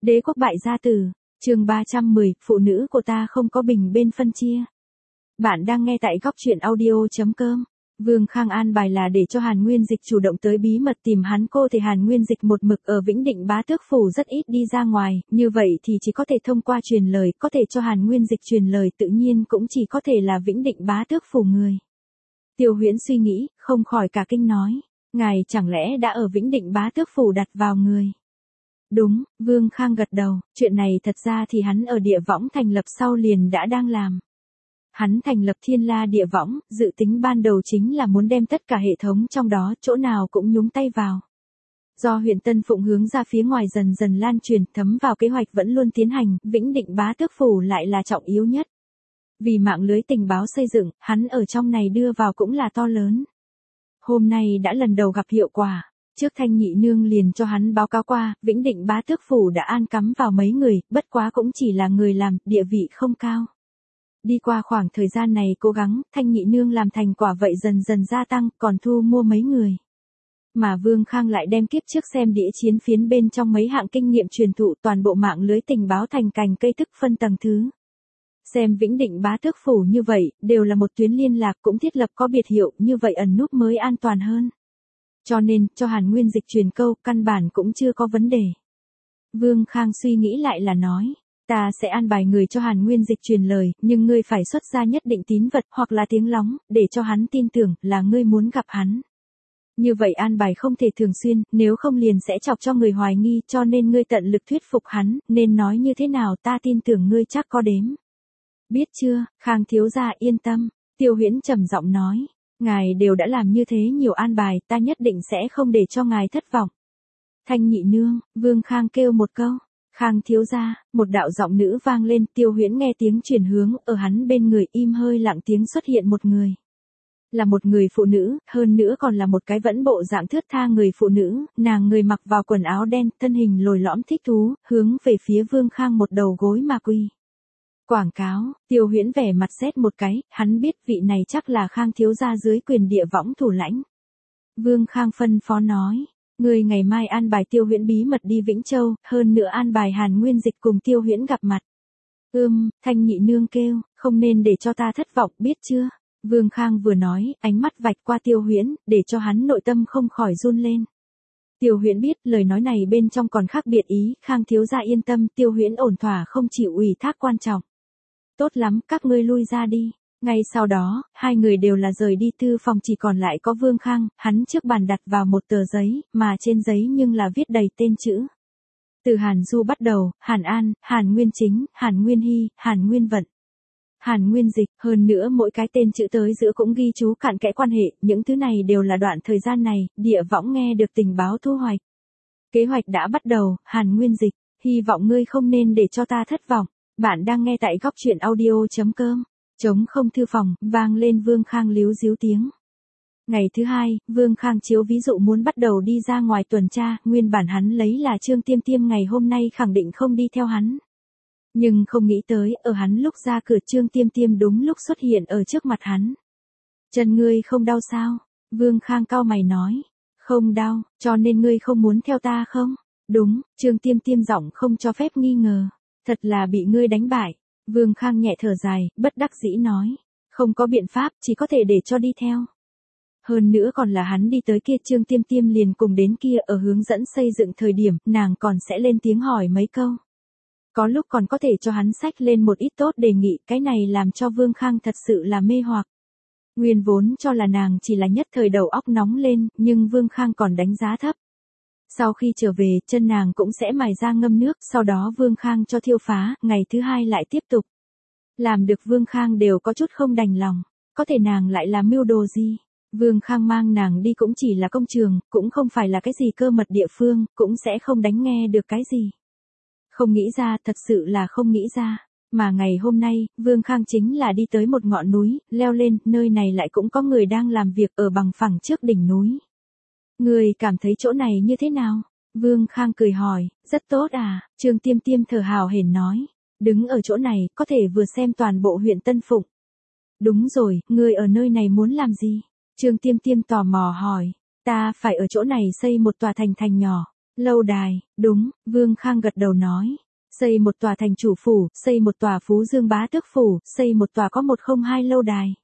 Đế quốc bại gia tử, chương 310, phụ nữ của ta không có bình bên phân chia. Bạn đang nghe tại góc truyện audio.com. Vương Khang an bài là để cho Hàn Nguyên Dịch chủ động tới bí mật tìm hắn, cô thì Hàn Nguyên Dịch một mực ở Vĩnh Định Bá Tước Phủ rất ít đi ra ngoài, như vậy thì chỉ có thể thông qua truyền lời, có thể cho Hàn Nguyên Dịch truyền lời tự nhiên cũng chỉ có thể là Vĩnh Định Bá Tước Phủ người. Tiêu Huyễn suy nghĩ, không khỏi cả kinh nói, ngài chẳng lẽ đã ở Vĩnh Định Bá Tước Phủ đặt vào người? Đúng, Vương Khang gật đầu, chuyện này thật ra thì hắn ở địa võng thành lập sau liền đã đang làm. Hắn thành lập Thiên La địa võng, dự tính ban đầu chính là muốn đem tất cả hệ thống trong đó chỗ nào cũng nhúng tay vào. Do huyện Tân Phụng hướng ra phía ngoài dần dần lan truyền thấm vào kế hoạch vẫn luôn tiến hành, Vĩnh Định Bá Tước Phủ lại là trọng yếu nhất. Vì mạng lưới tình báo xây dựng, hắn ở trong này đưa vào cũng là to lớn. Hôm nay đã lần đầu gặp hiệu quả. Trước Thanh Nhị Nương liền cho hắn báo cáo qua, Vĩnh Định Bá Tước Phủ đã an cắm vào mấy người, bất quá cũng chỉ là người làm, địa vị không cao. Đi qua khoảng thời gian này cố gắng, Thanh Nhị Nương làm thành quả vậy dần dần gia tăng, còn thu mua mấy người. Mà Vương Khang lại đem kiếp trước xem đĩa chiến phiến bên trong mấy hạng kinh nghiệm truyền thụ toàn bộ mạng lưới tình báo thành cành cây thức phân tầng thứ. Xem Vĩnh Định Bá Tước Phủ như vậy, đều là một tuyến liên lạc cũng thiết lập có biệt hiệu, như vậy ẩn núp mới an toàn hơn. Cho nên, cho Hàn Nguyên Dịch truyền câu, căn bản cũng chưa có vấn đề. Vương Khang suy nghĩ lại là nói, ta sẽ an bài người cho Hàn Nguyên Dịch truyền lời, nhưng ngươi phải xuất ra nhất định tín vật hoặc là tiếng lóng, để cho hắn tin tưởng là ngươi muốn gặp hắn. Như vậy an bài không thể thường xuyên, nếu không liền sẽ chọc cho người hoài nghi, cho nên ngươi tận lực thuyết phục hắn, nên nói như thế nào ta tin tưởng ngươi chắc có đếm. Biết chưa, Khang thiếu gia yên tâm, Tiêu Huyễn trầm giọng nói. Ngài đều đã làm như thế nhiều an bài, ta nhất định sẽ không để cho ngài thất vọng. Thanh Nhị Nương, Vương Khang kêu một câu. Khang thiếu gia, một đạo giọng nữ vang lên, Tiêu Huyễn nghe tiếng chuyển hướng, ở hắn bên người im hơi lặng tiếng xuất hiện một người. Là một người phụ nữ, hơn nữa còn là một cái vẫn bộ dạng thướt tha người phụ nữ, nàng người mặc vào quần áo đen, thân hình lồi lõm thích thú, hướng về phía Vương Khang một đầu gối mà quỳ. Quảng cáo, Tiêu Huyễn vẻ mặt xét một cái, hắn biết vị này chắc là Khang thiếu gia dưới quyền địa võng thủ lãnh. Vương Khang phân phó nói, người ngày mai an bài Tiêu Huyễn bí mật đi Vĩnh Châu, hơn nữa an bài Hàn Nguyên Dịch cùng Tiêu Huyễn gặp mặt. Thanh Nhị Nương kêu, không nên để cho ta thất vọng, biết chưa? Vương Khang vừa nói, ánh mắt vạch qua Tiêu Huyễn, để cho hắn nội tâm không khỏi run lên. Tiêu Huyễn biết lời nói này bên trong còn khác biệt ý, Khang thiếu gia yên tâm, Tiêu Huyễn ổn thỏa không chịu ủy thác quan trọng. Tốt lắm, các ngươi lui ra đi. Ngay sau đó, hai người đều là rời đi thư phòng, chỉ còn lại có Vương Khang, hắn trước bàn đặt vào một tờ giấy, mà trên giấy nhưng là viết đầy tên chữ. Từ Hàn Du bắt đầu, Hàn An, Hàn Nguyên Chính, Hàn Nguyên Hy, Hàn Nguyên Vận, Hàn Nguyên Dịch, hơn nữa mỗi cái tên chữ tới giữa cũng ghi chú cặn kẽ quan hệ, những thứ này đều là đoạn thời gian này, địa võng nghe được tình báo thu hoạch. Kế hoạch đã bắt đầu, Hàn Nguyên Dịch, hy vọng ngươi không nên để cho ta thất vọng. Bạn đang nghe tại góc truyện audio.com. Trống không thư phòng, vang lên Vương Khang líu díu tiếng. Ngày thứ hai, Vương Khang chiếu ví dụ muốn bắt đầu đi ra ngoài tuần tra, nguyên bản hắn lấy là Trương Tiêm Tiêm ngày hôm nay khẳng định không đi theo hắn. Nhưng không nghĩ tới, ở hắn lúc ra cửa Trương Tiêm Tiêm đúng lúc xuất hiện ở trước mặt hắn. Chân ngươi không đau sao? Vương Khang cau mày nói. Không đau, cho nên ngươi không muốn theo ta không? Đúng, Trương Tiêm Tiêm giọng không cho phép nghi ngờ. Thật là bị ngươi đánh bại. Vương Khang nhẹ thở dài, bất đắc dĩ nói. Không có biện pháp, chỉ có thể để cho đi theo. Hơn nữa còn là hắn đi tới kia Trương Tiêm Tiêm liền cùng đến kia ở hướng dẫn xây dựng thời điểm, nàng còn sẽ lên tiếng hỏi mấy câu. Có lúc còn có thể cho hắn xách lên một ít tốt đề nghị, cái này làm cho Vương Khang thật sự là mê hoặc. Nguyên vốn cho là nàng chỉ là nhất thời đầu óc nóng lên, nhưng Vương Khang còn đánh giá thấp. Sau khi trở về, chân nàng cũng sẽ mài ra ngâm nước, sau đó Vương Khang cho thiêu phá, ngày thứ hai lại tiếp tục. Làm được Vương Khang đều có chút không đành lòng, có thể nàng lại làm mưu đồ gì. Vương Khang mang nàng đi cũng chỉ là công trường, cũng không phải là cái gì cơ mật địa phương, cũng sẽ không đánh nghe được cái gì. Không nghĩ ra, thật sự là không nghĩ ra. Mà ngày hôm nay, Vương Khang chính là đi tới một ngọn núi, leo lên, nơi này lại cũng có người đang làm việc ở bằng phẳng trước đỉnh núi. Người cảm thấy chỗ này như thế nào? Vương Khang cười hỏi, rất tốt à, Trương Tiêm Tiêm thở hào hển nói. Đứng ở chỗ này, có thể vừa xem toàn bộ huyện Tân Phụng. Đúng rồi, người ở nơi này muốn làm gì? Trương Tiêm Tiêm tò mò hỏi, ta phải ở chỗ này xây một tòa thành nhỏ. Lâu đài, đúng, Vương Khang gật đầu nói. Xây một tòa thành chủ phủ, xây một tòa Phú Dương bá tước phủ, xây một tòa có 102 lâu đài.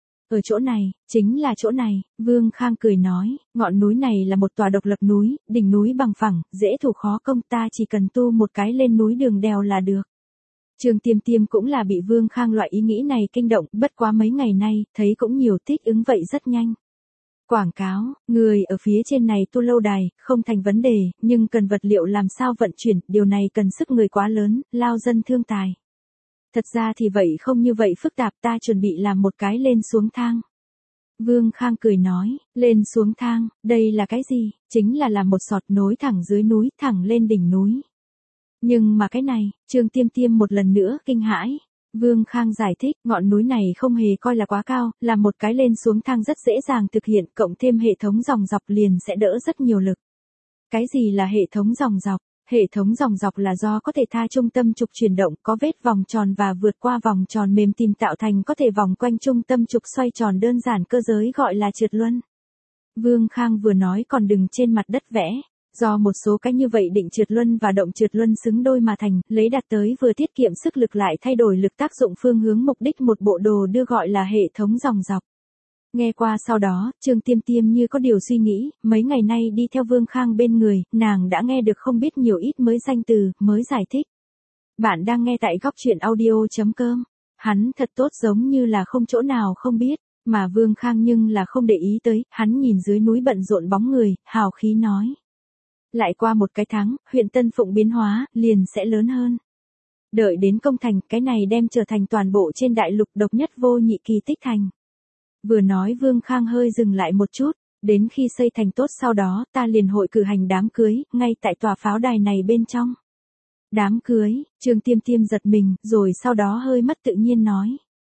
Ở chỗ này, chính là chỗ này, Vương Khang cười nói, ngọn núi này là một tòa độc lập núi, đỉnh núi bằng phẳng, dễ thủ khó công, ta chỉ cần tu một cái lên núi đường đèo là được. Trương Tiêm Tiêm cũng là bị Vương Khang loại ý nghĩ này kinh động, bất quá mấy ngày nay, thấy cũng nhiều thích ứng vậy rất nhanh. Quảng cáo, người ở phía trên này tu lâu đài, không thành vấn đề, nhưng cần vật liệu làm sao vận chuyển, điều này cần sức người quá lớn, lao dân thương tài. Thật ra thì vậy không như vậy phức tạp, ta chuẩn bị làm một cái lên xuống thang. Vương Khang cười nói, lên xuống thang, đây là cái gì? Chính là làm một sọt nối thẳng dưới núi, thẳng lên đỉnh núi. Nhưng mà cái này, Trương Tiêm Tiêm một lần nữa kinh hãi. Vương Khang giải thích, ngọn núi này không hề coi là quá cao, là một cái lên xuống thang rất dễ dàng thực hiện, cộng thêm hệ thống dòng dọc liền sẽ đỡ rất nhiều lực. Cái gì là hệ thống dòng dọc? Hệ thống dòng dọc là do có thể tha trung tâm trục chuyển động, có vết vòng tròn và vượt qua vòng tròn mềm tìm tạo thành có thể vòng quanh trung tâm trục xoay tròn đơn giản cơ giới gọi là trượt luân. Vương Khang vừa nói còn đừng trên mặt đất vẽ. Do một số cái như vậy định trượt luân và động trượt luân xứng đôi mà thành, lấy đạt tới vừa tiết kiệm sức lực lại thay đổi lực tác dụng phương hướng mục đích một bộ đồ đưa gọi là hệ thống dòng dọc. Nghe qua sau đó, Trương Tiêm Tiêm như có điều suy nghĩ, mấy ngày nay đi theo Vương Khang bên người, nàng đã nghe được không biết nhiều ít mới danh từ, mới giải thích. Bạn đang nghe tại góc truyện audio.com. Hắn thật tốt giống như là không chỗ nào không biết, mà Vương Khang nhưng là không để ý tới, hắn nhìn dưới núi bận rộn bóng người, hào khí nói. Lại qua một cái tháng, huyện Tân Phụng biến hóa, liền sẽ lớn hơn. Đợi đến công thành, cái này đem trở thành toàn bộ trên đại lục độc nhất vô nhị kỳ tích thành. Vừa nói Vương Khang hơi dừng lại một chút, đến khi xây thành tốt sau đó, ta liền hội cử hành đám cưới, ngay tại tòa pháo đài này bên trong. Đám cưới, Trương Tiêm Tiêm giật mình, rồi sau đó hơi mất tự nhiên nói.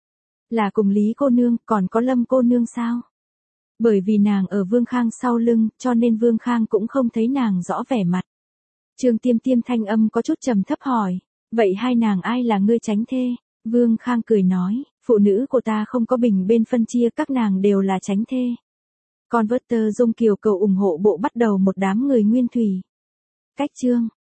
Là cùng Lý cô nương, còn có Lâm cô nương sao? Bởi vì nàng ở Vương Khang sau lưng, cho nên Vương Khang cũng không thấy nàng rõ vẻ mặt. Trương Tiêm Tiêm thanh âm có chút trầm thấp hỏi, vậy hai nàng ai là ngươi tránh thê? Vương Khang cười nói, phụ nữ của ta không có bình bên phân chia, các nàng đều là tránh thê. Converter Dung Kiều cầu ủng hộ bộ bắt đầu một đám người nguyên thủy. Cách chương